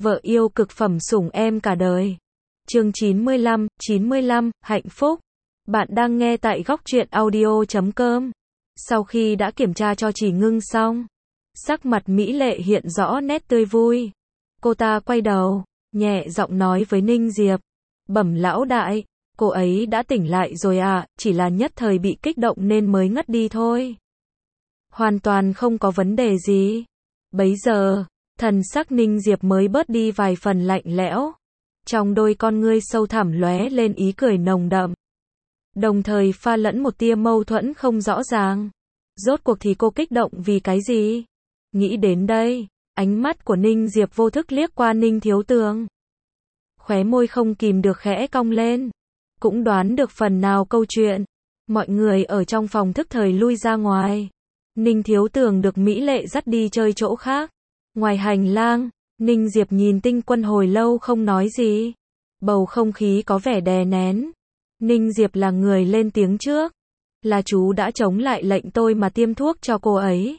Vợ yêu cực phẩm sủng em cả đời. Chương 95, hạnh phúc. Bạn đang nghe tại góc truyện audio.com. Sau khi đã kiểm tra cho Chỉ Ngưng xong, sắc mặt mỹ lệ hiện rõ nét tươi vui. Cô ta quay đầu, nhẹ giọng nói với Ninh Diệp. Bẩm lão đại, cô ấy đã tỉnh lại rồi ạ, chỉ là nhất thời bị kích động nên mới ngất đi thôi. Hoàn toàn không có vấn đề gì. Bấy giờ, thần sắc Ninh Diệp mới bớt đi vài phần lạnh lẽo. Trong đôi con ngươi sâu thẳm lóe lên ý cười nồng đậm. Đồng thời pha lẫn một tia mâu thuẫn không rõ ràng. Rốt cuộc thì cô kích động vì cái gì? Nghĩ đến đây, ánh mắt của Ninh Diệp vô thức liếc qua Ninh Thiếu Tường. Khóe môi không kìm được khẽ cong lên. Cũng đoán được phần nào câu chuyện. Mọi người ở trong phòng thức thời lui ra ngoài. Ninh Thiếu Tường được mỹ lệ dắt đi chơi chỗ khác. Ngoài hành lang, Ninh Diệp nhìn Tinh Quân hồi lâu không nói gì. Bầu không khí có vẻ đè nén. Ninh Diệp là người lên tiếng trước. Là chú đã chống lại lệnh tôi mà tiêm thuốc cho cô ấy.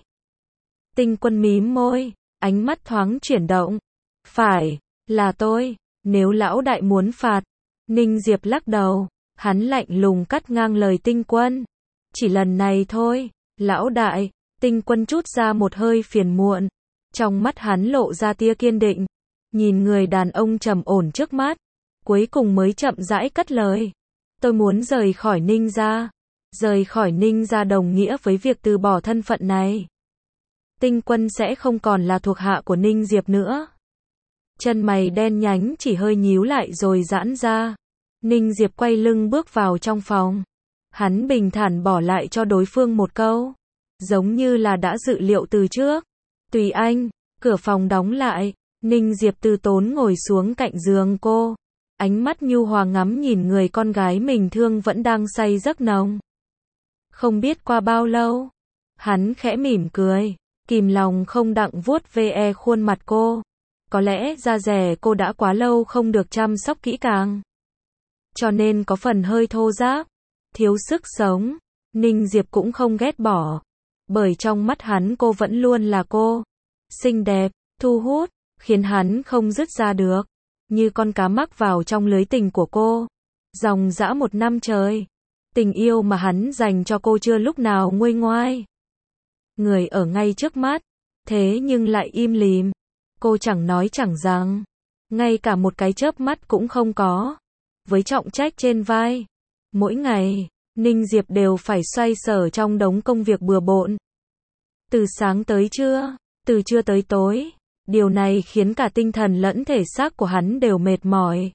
Tinh Quân mím môi, ánh mắt thoáng chuyển động. Phải, là tôi, nếu lão đại muốn phạt. Ninh Diệp lắc đầu, hắn lạnh lùng cắt ngang lời Tinh Quân. Chỉ lần này thôi, lão đại. Tinh Quân trút ra một hơi phiền muộn. Trong mắt hắn lộ ra tia kiên định. Nhìn người đàn ông trầm ổn trước mắt. Cuối cùng mới chậm rãi cất lời. Tôi muốn rời khỏi Ninh gia. Rời khỏi Ninh gia đồng nghĩa với việc từ bỏ thân phận này. Tinh Quân sẽ không còn là thuộc hạ của Ninh Diệp nữa. Chân mày đen nhánh chỉ hơi nhíu lại rồi giãn ra. Ninh Diệp quay lưng bước vào trong phòng. Hắn bình thản bỏ lại cho đối phương một câu. Giống như là đã dự liệu từ trước. Tùy anh, cửa phòng đóng lại. Ninh Diệp từ tốn ngồi xuống cạnh giường cô. Ánh mắt nhu hòa ngắm nhìn người con gái mình thương vẫn đang say giấc nồng. Không biết qua bao lâu. Hắn khẽ mỉm cười. Kìm lòng không đặng vuốt ve khuôn mặt cô. Có lẽ da dẻ cô đã quá lâu không được chăm sóc kỹ càng. Cho nên có phần hơi thô ráp. Thiếu sức sống. Ninh Diệp cũng không ghét bỏ. Bởi trong mắt hắn cô vẫn luôn là cô. Xinh đẹp, thu hút, khiến hắn không dứt ra được. Như con cá mắc vào trong lưới tình của cô. Dòng dã 1 năm trời. Tình yêu mà hắn dành cho cô chưa lúc nào nguôi ngoai. Người ở ngay trước mắt. Thế nhưng lại im lìm. Cô chẳng nói chẳng rằng. Ngay cả một cái chớp mắt cũng không có. Với trọng trách trên vai. Mỗi ngày, Ninh Diệp đều phải xoay sở trong đống công việc bừa bộn. Từ sáng tới trưa, từ trưa tới tối. Điều này khiến cả tinh thần lẫn thể xác của hắn đều mệt mỏi.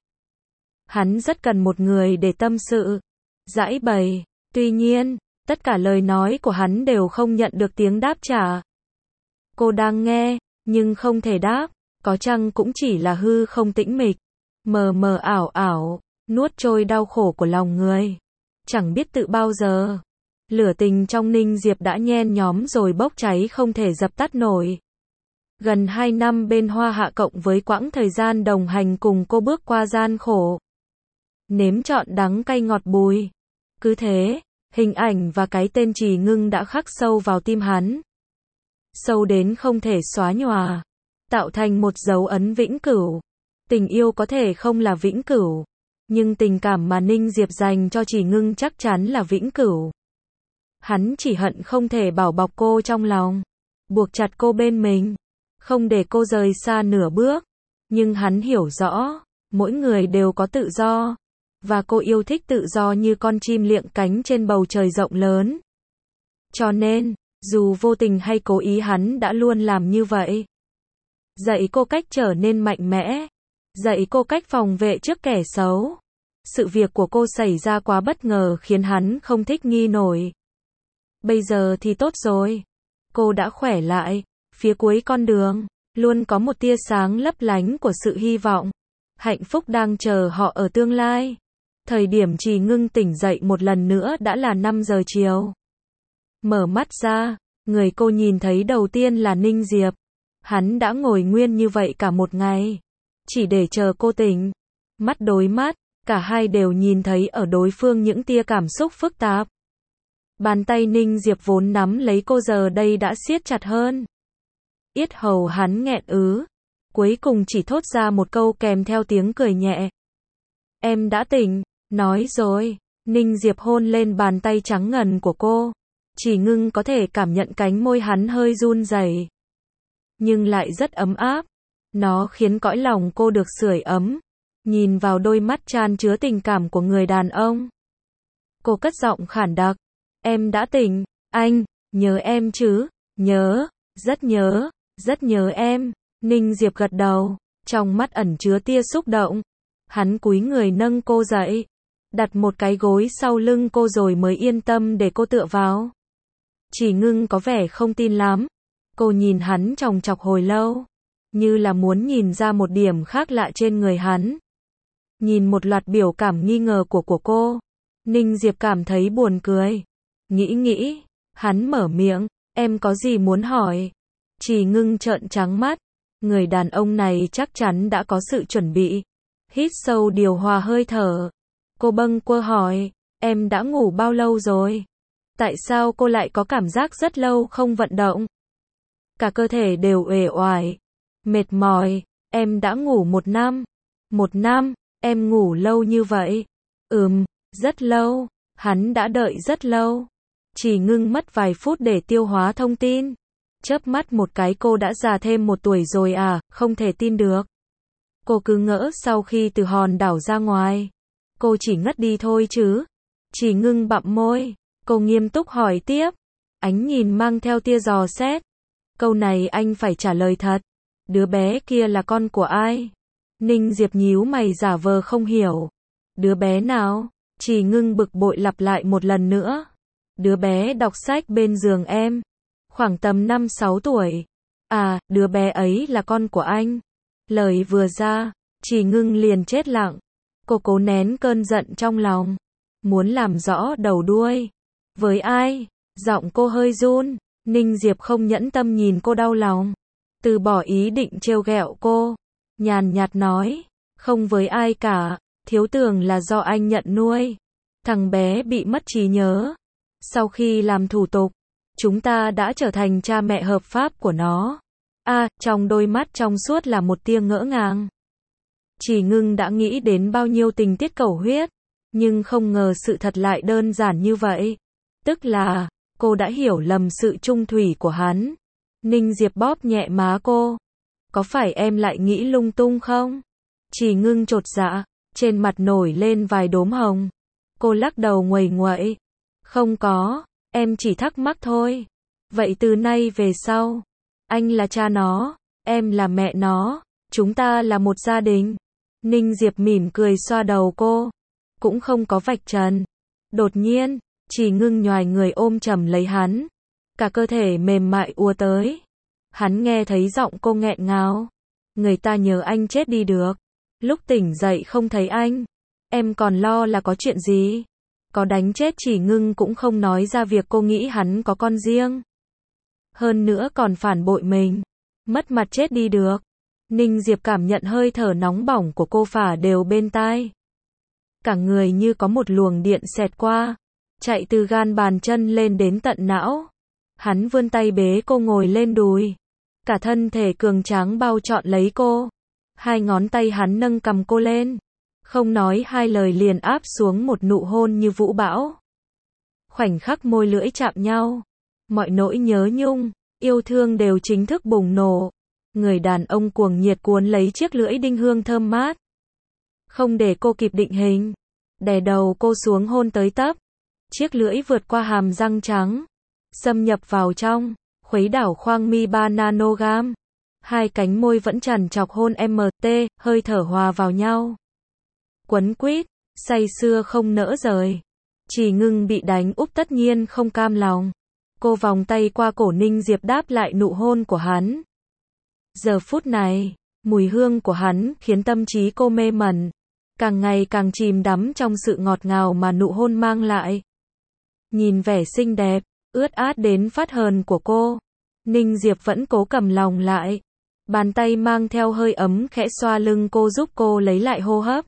Hắn rất cần một người để tâm sự, giãi bày. Tuy nhiên, tất cả lời nói của hắn đều không nhận được tiếng đáp trả. Cô đang nghe, nhưng không thể đáp. Có chăng cũng chỉ là hư không tĩnh mịch. Mờ mờ ảo ảo, nuốt trôi đau khổ của lòng người. Chẳng biết tự bao giờ. Lửa tình trong Ninh Diệp đã nhen nhóm rồi bốc cháy không thể dập tắt nổi. Gần 2 năm bên Hoa Hạ cộng với quãng thời gian đồng hành cùng cô bước qua gian khổ. Nếm trọn đắng cay ngọt bùi. Cứ thế, hình ảnh và cái tên Chỉ Ngưng đã khắc sâu vào tim hắn. Sâu đến không thể xóa nhòa. Tạo thành một dấu ấn vĩnh cửu. Tình yêu có thể không là vĩnh cửu. Nhưng tình cảm mà Ninh Diệp dành cho Chỉ Ngưng chắc chắn là vĩnh cửu. Hắn chỉ hận không thể bảo bọc cô trong lòng. Buộc chặt cô bên mình. Không để cô rời xa nửa bước. Nhưng hắn hiểu rõ, mỗi người đều có tự do. Và cô yêu thích tự do như con chim liệng cánh trên bầu trời rộng lớn. Cho nên, dù vô tình hay cố ý hắn đã luôn làm như vậy. Dạy cô cách trở nên mạnh mẽ. Dạy cô cách phòng vệ trước kẻ xấu. Sự việc của cô xảy ra quá bất ngờ khiến hắn không thích nghi nổi. Bây giờ thì tốt rồi. Cô đã khỏe lại. Phía cuối con đường, luôn có một tia sáng lấp lánh của sự hy vọng. Hạnh phúc đang chờ họ ở tương lai. Thời điểm Chỉ Ngưng tỉnh dậy một lần nữa đã là 5 giờ chiều. Mở mắt ra, người cô nhìn thấy đầu tiên là Ninh Diệp. Hắn đã ngồi nguyên như vậy cả một ngày. Chỉ để chờ cô tỉnh. Mắt đối mắt, cả hai đều nhìn thấy ở đối phương những tia cảm xúc phức tạp. Bàn tay Ninh Diệp vốn nắm lấy cô giờ đây đã siết chặt hơn. Yết hầu hắn nghẹn ứ. cuối cùng chỉ thốt ra một câu kèm theo tiếng cười nhẹ. Em đã tỉnh, nói rồi. Ninh Diệp hôn lên bàn tay trắng ngần của cô. Chỉ Ngưng có thể cảm nhận cánh môi hắn hơi run rẩy, nhưng lại rất ấm áp. Nó khiến cõi lòng cô được sưởi ấm. Nhìn vào đôi mắt chan chứa tình cảm của người đàn ông, cô cất giọng khản đặc. Em đã tỉnh, anh, nhớ em chứ? Nhớ, rất nhớ em. Ninh Diệp gật đầu, trong mắt ẩn chứa tia xúc động. Hắn cúi người nâng cô dậy, đặt một cái gối sau lưng cô rồi mới yên tâm để cô tựa vào. Chỉ Ngưng có vẻ không tin lắm. Cô nhìn hắn chòng chọc hồi lâu, như là muốn nhìn ra một điểm khác lạ trên người hắn. Nhìn một loạt biểu cảm nghi ngờ của cô, Ninh Diệp cảm thấy buồn cười. Nghĩ, hắn mở miệng, em có gì muốn hỏi? Chỉ Ngưng trợn trắng mắt, người đàn ông này chắc chắn đã có sự chuẩn bị. Hít sâu điều hòa hơi thở. Cô bâng quơ hỏi, em đã ngủ bao lâu rồi? Tại sao cô lại có cảm giác rất lâu không vận động? Cả cơ thể đều uể oải, mệt mỏi. Em đã ngủ 1 năm. 1 năm, em ngủ lâu như vậy? Rất lâu. Hắn đã đợi rất lâu. Chỉ Ngưng mất vài phút để tiêu hóa thông tin. Chớp mắt một cái cô đã già thêm 1 tuổi rồi à, không thể tin được. Cô cứ ngỡ sau khi từ hòn đảo ra ngoài, cô chỉ ngất đi thôi chứ. Chỉ Ngưng bặm môi, cô nghiêm túc hỏi tiếp. Ánh nhìn mang theo tia dò xét. Câu này anh phải trả lời thật. Đứa bé kia là con của ai? Ninh Diệp nhíu mày giả vờ không hiểu. Đứa bé nào? Chỉ Ngưng bực bội lặp lại một lần nữa. Đứa bé đọc sách bên giường em. Khoảng tầm 5-6 tuổi. À, đứa bé ấy là con của anh. Lời vừa ra, Chỉ Ngưng liền chết lặng. Cô cố nén cơn giận trong lòng, muốn làm rõ đầu đuôi. Với ai? Giọng cô hơi run. Ninh Diệp không nhẫn tâm nhìn cô đau lòng, từ bỏ ý định trêu ghẹo cô. Nhàn nhạt nói, không với ai cả, Thiếu Tường là do anh nhận nuôi. Thằng bé bị mất trí nhớ. Sau khi làm thủ tục, chúng ta đã trở thành cha mẹ hợp pháp của nó. Trong đôi mắt trong suốt là một tia ngỡ ngàng. Chỉ Ngưng đã nghĩ đến bao nhiêu tình tiết cầu huyết, nhưng không ngờ sự thật lại đơn giản như vậy. Tức là, cô đã hiểu lầm sự trung thủy của hắn. Ninh Diệp bóp nhẹ má cô. Có phải em lại nghĩ lung tung không? Chỉ Ngưng chột dạ, trên mặt nổi lên vài đốm hồng. Cô lắc đầu nguầy nguậy. Không có, em chỉ thắc mắc thôi. Vậy từ nay về sau, anh là cha nó, em là mẹ nó, chúng ta là một gia đình. Ninh Diệp mỉm cười xoa đầu cô. Cũng không có vạch trần. Đột nhiên, Chỉ Ngưng nhoài người ôm chầm lấy hắn. Cả cơ thể mềm mại ùa tới. Hắn nghe thấy giọng cô nghẹn ngào. Người ta nhớ anh chết đi được. Lúc tỉnh dậy không thấy anh. Em còn lo là có chuyện gì? Có đánh chết Chỉ Ngưng cũng không nói ra việc cô nghĩ hắn có con riêng. Hơn nữa còn phản bội mình. Mất mặt chết đi được. Ninh Diệp cảm nhận hơi thở nóng bỏng của cô phả đều bên tai. Cả người như có một luồng điện xẹt qua, chạy từ gan bàn chân lên đến tận não. Hắn vươn tay bế cô ngồi lên đùi. Cả thân thể cường tráng bao trọn lấy cô. 2 ngón tay hắn nâng cầm cô lên. Không nói hai lời liền áp xuống một nụ hôn như vũ bão. Khoảnh khắc môi lưỡi chạm nhau. Mọi nỗi nhớ nhung, yêu thương đều chính thức bùng nổ. Người đàn ông cuồng nhiệt cuốn lấy chiếc lưỡi đinh hương thơm mát. Không để cô kịp định hình. Đè đầu cô xuống hôn tới tấp. Chiếc lưỡi vượt qua hàm răng trắng. Xâm nhập vào trong, khuấy đảo khoang mi 3 nanogam. 2 cánh môi vẫn chằn chọc hôn MT, hơi thở hòa vào nhau. Quấn quýt, say sưa không nỡ rời. Chỉ Ngưng bị đánh úp tất nhiên không cam lòng. Cô vòng tay qua cổ Ninh Diệp đáp lại nụ hôn của hắn. Giờ phút này, mùi hương của hắn khiến tâm trí cô mê mẩn. Càng ngày càng chìm đắm trong sự ngọt ngào mà nụ hôn mang lại. Nhìn vẻ xinh đẹp, ướt át đến phát hờn của cô, Ninh Diệp vẫn cố cầm lòng lại. Bàn tay mang theo hơi ấm khẽ xoa lưng cô giúp cô lấy lại hô hấp.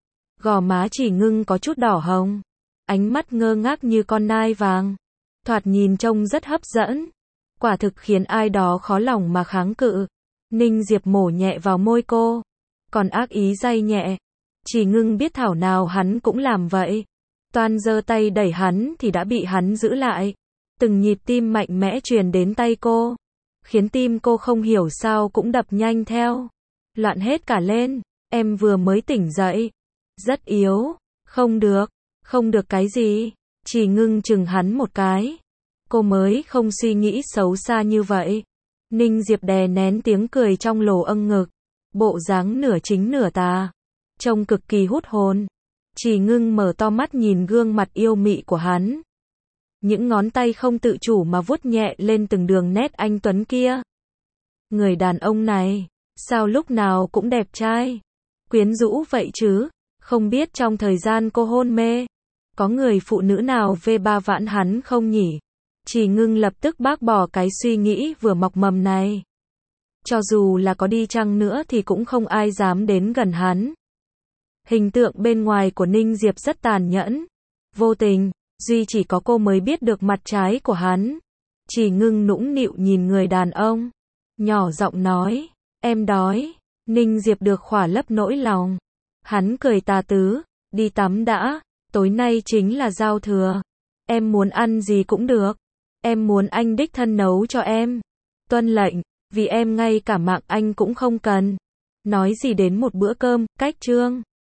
Gò má Chỉ Ngưng có chút đỏ hồng. Ánh mắt ngơ ngác như con nai vàng. Thoạt nhìn trông rất hấp dẫn. Quả thực khiến ai đó khó lòng mà kháng cự. Ninh Diệp mổ nhẹ vào môi cô, còn ác ý day nhẹ. Chỉ Ngưng biết thảo nào hắn cũng làm vậy. Toan giơ tay đẩy hắn thì đã bị hắn giữ lại. Từng nhịp tim mạnh mẽ truyền đến tay cô, khiến tim cô không hiểu sao cũng đập nhanh theo. Loạn hết cả lên, em vừa mới tỉnh dậy. Rất yếu, không được cái gì. Chỉ Ngưng chừng hắn một cái. Cô mới không suy nghĩ xấu xa như vậy. Ninh Diệp đè nén tiếng cười trong lồ âng ngực. Bộ dáng nửa chính nửa tà, trông cực kỳ hút hồn. Chỉ Ngưng mở to mắt nhìn gương mặt yêu mị của hắn. Những ngón tay không tự chủ mà vuốt nhẹ lên từng đường nét anh tuấn kia. Người đàn ông này, sao lúc nào cũng đẹp trai, quyến rũ vậy chứ? Không biết trong thời gian cô hôn mê, có người phụ nữ nào V3 vãn hắn không nhỉ? Chỉ Ngưng lập tức bác bỏ cái suy nghĩ vừa mọc mầm này. Cho dù là có đi chăng nữa thì cũng không ai dám đến gần hắn. Hình tượng bên ngoài của Ninh Diệp rất tàn nhẫn, vô tình, duy chỉ có cô mới biết được mặt trái của hắn. Chỉ Ngưng nũng nịu nhìn người đàn ông, nhỏ giọng nói, em đói. Ninh Diệp được khỏa lấp nỗi lòng. Hắn cười tà tứ, đi tắm đã, tối nay chính là giao thừa. Em muốn ăn gì cũng được. Em muốn anh đích thân nấu cho em. Tuân lệnh, vì em ngay cả mạng anh cũng không cần. Nói gì đến một bữa cơm, cách trương.